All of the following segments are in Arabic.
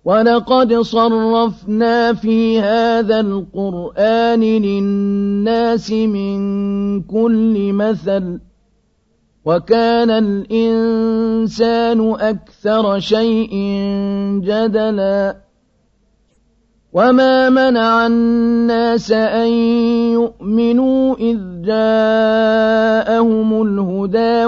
وَلَقَدْ صَرَّفْنَا فِي هَذَا الْقُرْآنِ لِلنَّاسِ مِنْ كُلِّ مَثَلٍ وَكَانَ الْإِنسَانُ أَكْثَرَ شَيْءٍ جَدَلًا وَمَا مَنَعَ النَّاسَ أَن يُؤْمِنُوا إِذْ جَاءَهُمُ الْهُدَىٰ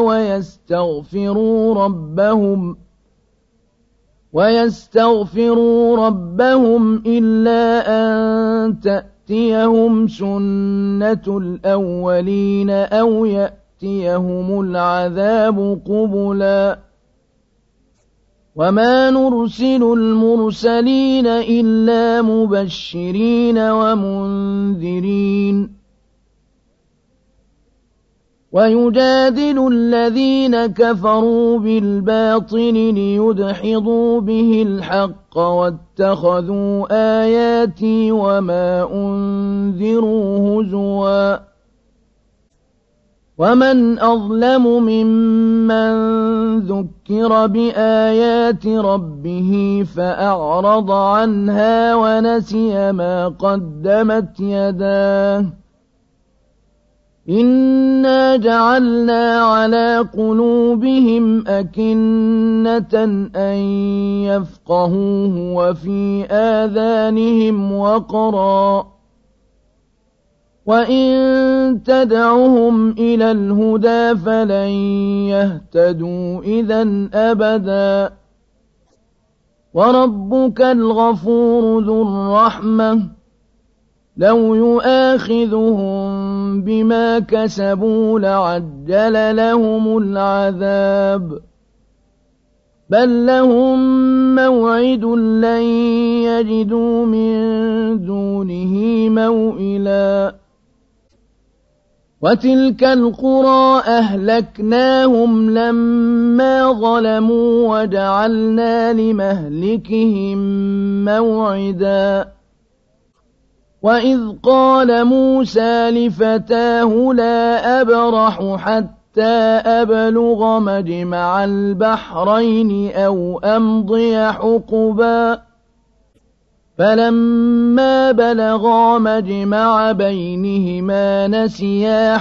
وَيَسْتَغْفِرُوا رَبَّهُمْ إِلَّا أَن تَأْتِيَهُمْ سُنَّةُ الْأَوَّلِينَ أَوْ يَأْتِيَهُمُ الْعَذَابُ قُبُلًا وَمَا نُرْسِلُ الْمُرْسَلِينَ إِلَّا مُبَشِّرِينَ وَمُنذِرِينَ وَيُجَادِلُ الَّذِينَ كَفَرُوا بِالْبَاطِلِ لِيُدْحِضُوا بِهِ الْحَقَّ وَاتَّخَذُوا آيَاتِي وَمَا أُنذِرُوا هُزُوًا وَمَنْ أَظْلَمُ مِمَّنْ ذُكِّرَ بِآيَاتِ رَبِّهِ فَأَعْرَضَ عَنْهَا وَنَسِيَ مَا قَدَّمَتْ يَدَاهُ إِنَّا جَعَلْنَا عَلَى قُلُوبِهِمْ أَكِنَّةً أَن يَفْقَهُوهُ وَفِي آذَانِهِمْ وَقْرًا وَإِن تَدْعُهُمْ إِلَى الْهُدَىٰ فَلَن يَهْتَدُوا إِذًا أَبَدًا وَرَبُّكَ الْغَفُورُ ذُو الرَّحْمَةِ لَوْ يُؤَاخِذُهُم بِمَا كَسَبُوا لَعَجَّلَ لَهُمُ الْعَذَابَ بَل لَّهُم مَّوْعِدٌ لَّن يَجِدُوا مِن دُونِهِ مَوْئِلًا وَتِلْكَ الْقُرَىٰ أَهْلَكْنَاهُمْ لَمَّا ظَلَمُوا وَجَعَلْنَا لِمَهْلِكِهِم مَّوْعِدًا وَإِذْ قَالَ مُوسَىٰ لِفَتَاهُ لَا أَبْرَحُ حَتَّىٰ أَبْلُغَ مَجْمَعَ الْبَحْرَيْنِ أَوْ أَمْضِيَ حُقُبًا فَلَمَّا بَلَغَا مَجْمَعَ بَيْنِهِمَا نَسِيَا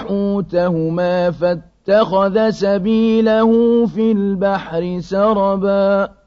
حُوتَهُمَا فَاتَّخَذَ سَبِيلَهُ فِي الْبَحْرِ سَرَبًا